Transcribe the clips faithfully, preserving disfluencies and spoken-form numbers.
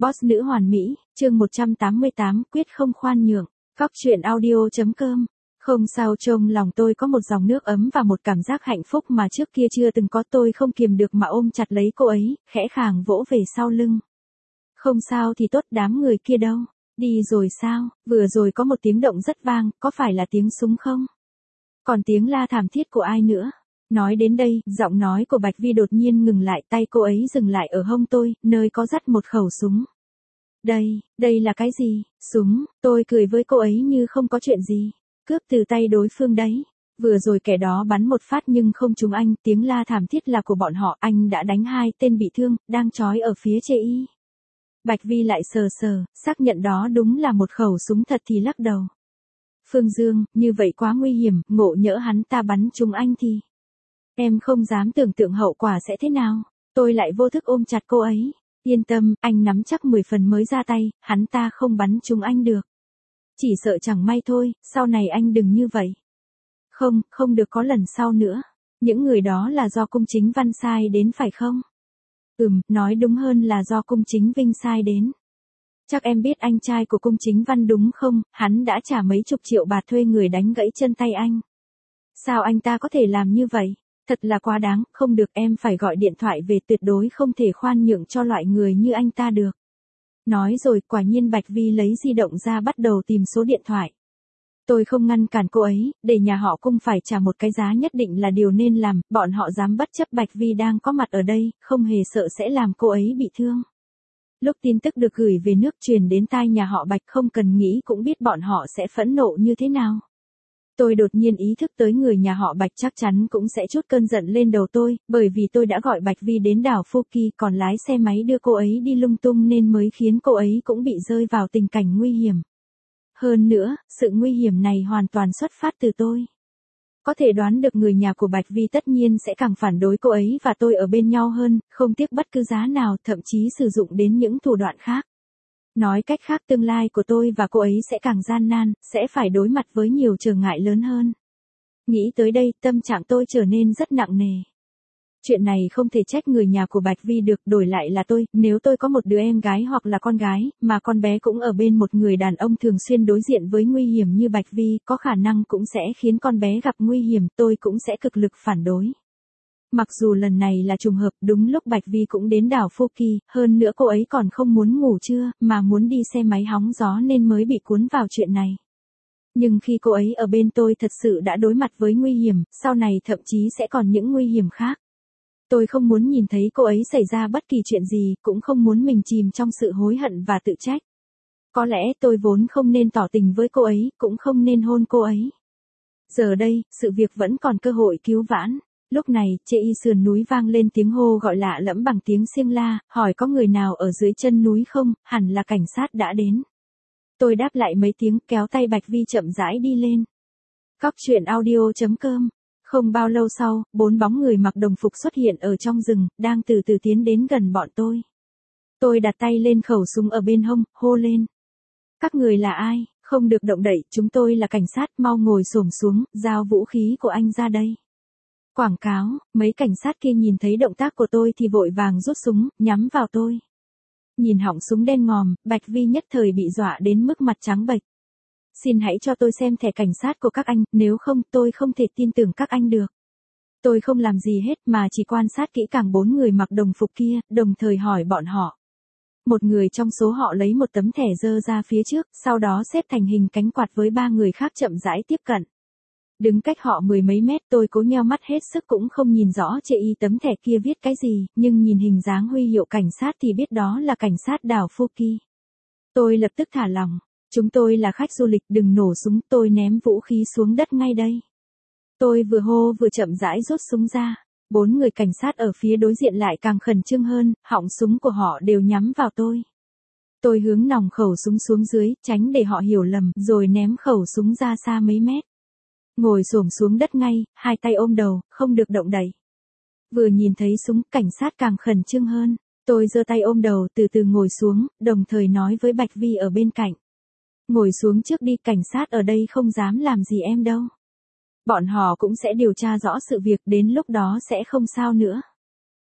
Boss nữ hoàn mỹ, chương một trăm tám mươi tám, quyết không khoan nhượng. Cóc truyện audio chấm com. Không sao, trong lòng tôi có một dòng nước ấm và một cảm giác hạnh phúc mà trước kia chưa từng có, tôi không kiềm được mà ôm chặt lấy cô ấy, khẽ khàng vỗ về sau lưng. Không sao thì tốt, đám người kia đâu? Đi rồi sao? Vừa rồi có một tiếng động rất vang, có phải là tiếng súng không? Còn tiếng la thảm thiết của ai nữa? Nói đến đây, giọng nói của Bạch Vi đột nhiên ngừng lại, tay cô ấy dừng lại ở hông tôi, nơi có dắt một khẩu súng. Đây, đây là cái gì? Súng, tôi cười với cô ấy như không có chuyện gì. Cướp từ tay đối phương đấy. Vừa rồi kẻ đó bắn một phát nhưng không trúng anh, tiếng la thảm thiết là của bọn họ, anh đã đánh hai tên bị thương, đang trói ở phía chê y. Bạch Vi lại sờ sờ, xác nhận đó đúng là một khẩu súng thật thì lắc đầu. Phương Dương, như vậy quá nguy hiểm, ngộ nhỡ hắn ta bắn trúng anh thì... Em không dám tưởng tượng hậu quả sẽ thế nào. Tôi lại vô thức ôm chặt cô ấy. Yên tâm, anh nắm chắc mười phần mới ra tay, hắn ta không bắn trúng anh được. Chỉ sợ chẳng may thôi, sau này anh đừng như vậy. Không, không được có lần sau nữa. Những người đó là do Cung Chính Văn sai đến phải không? Ừm, nói đúng hơn là do Cung Chính Vinh sai đến. Chắc em biết anh trai của Cung Chính Văn đúng không, hắn đã trả mấy chục triệu bạc thuê người đánh gãy chân tay anh. Sao anh ta có thể làm như vậy? Thật là quá đáng, không được, em phải gọi điện thoại về, tuyệt đối không thể khoan nhượng cho loại người như anh ta được. Nói rồi, quả nhiên Bạch Vi lấy di động ra bắt đầu tìm số điện thoại. Tôi không ngăn cản cô ấy, để nhà họ Cung phải trả một cái giá nhất định là điều nên làm, bọn họ dám bất chấp Bạch Vi đang có mặt ở đây, không hề sợ sẽ làm cô ấy bị thương. Lúc tin tức được gửi về nước truyền đến tai nhà họ Bạch, không cần nghĩ cũng biết bọn họ sẽ phẫn nộ như thế nào. Tôi đột nhiên ý thức tới người nhà họ Bạch chắc chắn cũng sẽ trút cơn giận lên đầu tôi, bởi vì tôi đã gọi Bạch Vi đến đảo Phuket còn lái xe máy đưa cô ấy đi lung tung nên mới khiến cô ấy cũng bị rơi vào tình cảnh nguy hiểm. Hơn nữa, sự nguy hiểm này hoàn toàn xuất phát từ tôi. Có thể đoán được người nhà của Bạch Vi tất nhiên sẽ càng phản đối cô ấy và tôi ở bên nhau hơn, không tiếc bất cứ giá nào, thậm chí sử dụng đến những thủ đoạn khác. Nói cách khác, tương lai của tôi và cô ấy sẽ càng gian nan, sẽ phải đối mặt với nhiều trở ngại lớn hơn. Nghĩ tới đây, tâm trạng tôi trở nên rất nặng nề. Chuyện này không thể trách người nhà của Bạch Vi được, đổi lại là tôi, nếu tôi có một đứa em gái hoặc là con gái, mà con bé cũng ở bên một người đàn ông thường xuyên đối diện với nguy hiểm như Bạch Vi, có khả năng cũng sẽ khiến con bé gặp nguy hiểm, tôi cũng sẽ cực lực phản đối. Mặc dù lần này là trùng hợp, đúng lúc Bạch Vi cũng đến đảo Phuket, hơn nữa cô ấy còn không muốn ngủ trưa, mà muốn đi xe máy hóng gió nên mới bị cuốn vào chuyện này. Nhưng khi cô ấy ở bên tôi thật sự đã đối mặt với nguy hiểm, sau này thậm chí sẽ còn những nguy hiểm khác. Tôi không muốn nhìn thấy cô ấy xảy ra bất kỳ chuyện gì, cũng không muốn mình chìm trong sự hối hận và tự trách. Có lẽ tôi vốn không nên tỏ tình với cô ấy, cũng không nên hôn cô ấy. Giờ đây, sự việc vẫn còn cơ hội cứu vãn. Lúc này, trên y sườn núi vang lên tiếng hô gọi lạ lẫm bằng tiếng xiêng la, hỏi có người nào ở dưới chân núi không, hẳn là cảnh sát đã đến. Tôi đáp lại mấy tiếng, kéo tay Bạch Vi chậm rãi đi lên. Cóc truyện audio chấm com. Không bao lâu sau, bốn bóng người mặc đồng phục xuất hiện ở trong rừng, đang từ từ tiến đến gần bọn tôi. Tôi đặt tay lên khẩu súng ở bên hông, hô lên. Các người là ai? Không được động đậy, chúng tôi là cảnh sát, mau ngồi xổm xuống, giao vũ khí của anh ra đây. Quảng cáo, mấy cảnh sát kia nhìn thấy động tác của tôi thì vội vàng rút súng, nhắm vào tôi. Nhìn họng súng đen ngòm, Bạch Vi nhất thời bị dọa đến mức mặt trắng bệch. Xin hãy cho tôi xem thẻ cảnh sát của các anh, nếu không tôi không thể tin tưởng các anh được. Tôi không làm gì hết mà chỉ quan sát kỹ càng bốn người mặc đồng phục kia, đồng thời hỏi bọn họ. Một người trong số họ lấy một tấm thẻ dơ ra phía trước, sau đó xếp thành hình cánh quạt với ba người khác chậm rãi tiếp cận. Đứng cách họ mười mấy mét, tôi cố nheo mắt hết sức cũng không nhìn rõ trên y tấm thẻ kia viết cái gì, nhưng nhìn hình dáng huy hiệu cảnh sát thì biết đó là cảnh sát đảo Phuket. Tôi lập tức thả lỏng. Chúng tôi là khách du lịch, đừng nổ súng, tôi ném vũ khí xuống đất ngay đây. Tôi vừa hô vừa chậm rãi rút súng ra. Bốn người cảnh sát ở phía đối diện lại càng khẩn trương hơn, họng súng của họ đều nhắm vào tôi. Tôi hướng nòng khẩu súng xuống dưới, tránh để họ hiểu lầm, rồi ném khẩu súng ra xa mấy mét. Ngồi xổm xuống đất ngay, hai tay ôm đầu, không được động đậy. Vừa nhìn thấy súng, cảnh sát càng khẩn trương hơn. Tôi giơ tay ôm đầu, từ từ ngồi xuống, đồng thời nói với Bạch Vi ở bên cạnh. Ngồi xuống trước đi, cảnh sát ở đây không dám làm gì em đâu. Bọn họ cũng sẽ điều tra rõ sự việc, đến lúc đó sẽ không sao nữa.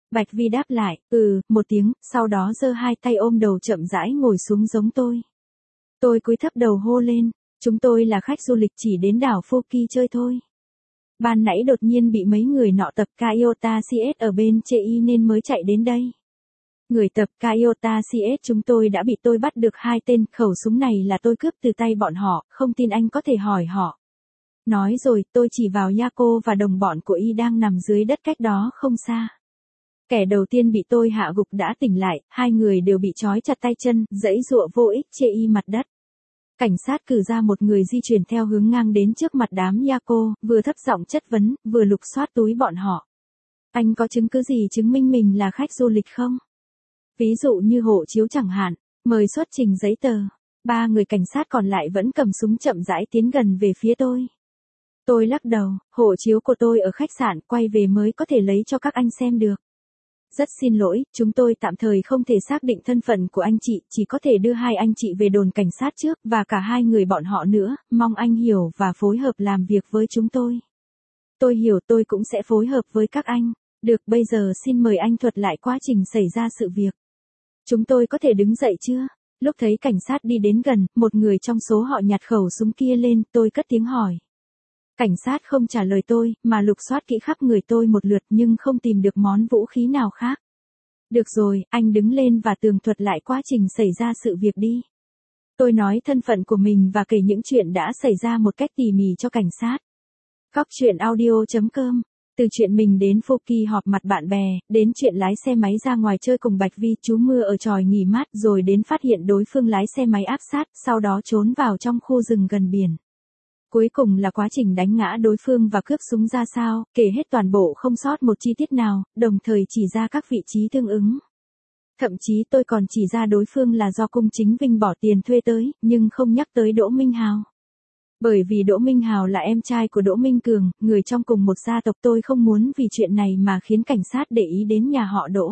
Bạch Vi đáp lại, ừ, một tiếng, sau đó giơ hai tay ôm đầu chậm rãi ngồi xuống giống tôi. Tôi cúi thấp đầu hô lên, chúng tôi là khách du lịch chỉ đến đảo Phuket chơi thôi. Ban nãy đột nhiên bị mấy người nọ tập Kayota xê ét ở bên chê y nên mới chạy đến đây. Người tập Kayota xê ét chúng tôi đã bị tôi bắt được hai tên, khẩu súng này là tôi cướp từ tay bọn họ, không tin anh có thể hỏi họ. Nói rồi, tôi chỉ vào Yako và đồng bọn của y đang nằm dưới đất cách đó không xa. Kẻ đầu tiên bị tôi hạ gục đã tỉnh lại, hai người đều bị trói chặt tay chân, giãy giụa vô ích chê y mặt đất. Cảnh sát cử ra một người di chuyển theo hướng ngang đến trước mặt đám Yako, vừa thấp giọng chất vấn, vừa lục soát túi bọn họ. Anh có chứng cứ gì chứng minh mình là khách du lịch không? Ví dụ như hộ chiếu chẳng hạn, mời xuất trình giấy tờ. Ba người cảnh sát còn lại vẫn cầm súng chậm rãi tiến gần về phía tôi. Tôi lắc đầu, hộ chiếu của tôi ở khách sạn, quay về mới có thể lấy cho các anh xem được. Rất xin lỗi, chúng tôi tạm thời không thể xác định thân phận của anh chị, chỉ có thể đưa hai anh chị về đồn cảnh sát trước, và cả hai người bọn họ nữa, mong anh hiểu và phối hợp làm việc với chúng tôi. Tôi hiểu, tôi cũng sẽ phối hợp với các anh. Được, bây giờ xin mời anh thuật lại quá trình xảy ra sự việc. Chúng tôi có thể đứng dậy chưa? Lúc thấy cảnh sát đi đến gần, một người trong số họ nhặt khẩu súng kia lên, tôi cất tiếng hỏi. Cảnh sát không trả lời tôi, mà lục soát kỹ khắp người tôi một lượt nhưng không tìm được món vũ khí nào khác. Được rồi, anh đứng lên và tường thuật lại quá trình xảy ra sự việc đi. Tôi nói thân phận của mình và kể những chuyện đã xảy ra một cách tỉ mỉ cho cảnh sát. Cóc truyện audio chấm com. Từ chuyện mình đến Phuket họp mặt bạn bè, đến chuyện lái xe máy ra ngoài chơi cùng Bạch Vi trú mưa ở chòi nghỉ mát, rồi đến phát hiện đối phương lái xe máy áp sát, sau đó trốn vào trong khu rừng gần biển. Cuối cùng là quá trình đánh ngã đối phương và cướp súng ra sao, kể hết toàn bộ không sót một chi tiết nào, đồng thời chỉ ra các vị trí tương ứng. Thậm chí tôi còn chỉ ra đối phương là do Cung Chính Vinh bỏ tiền thuê tới, nhưng không nhắc tới Đỗ Minh Hào. Bởi vì Đỗ Minh Hào là em trai của Đỗ Minh Cường, người trong cùng một gia tộc, tôi không muốn vì chuyện này mà khiến cảnh sát để ý đến nhà họ Đỗ.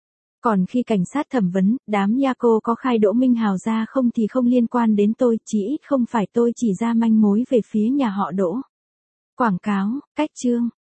Còn khi cảnh sát thẩm vấn, đám Yako có khai Đỗ Minh Hào ra không thì không liên quan đến tôi, chỉ ít không phải tôi chỉ ra manh mối về phía nhà họ Đỗ. Quảng cáo, cách chương.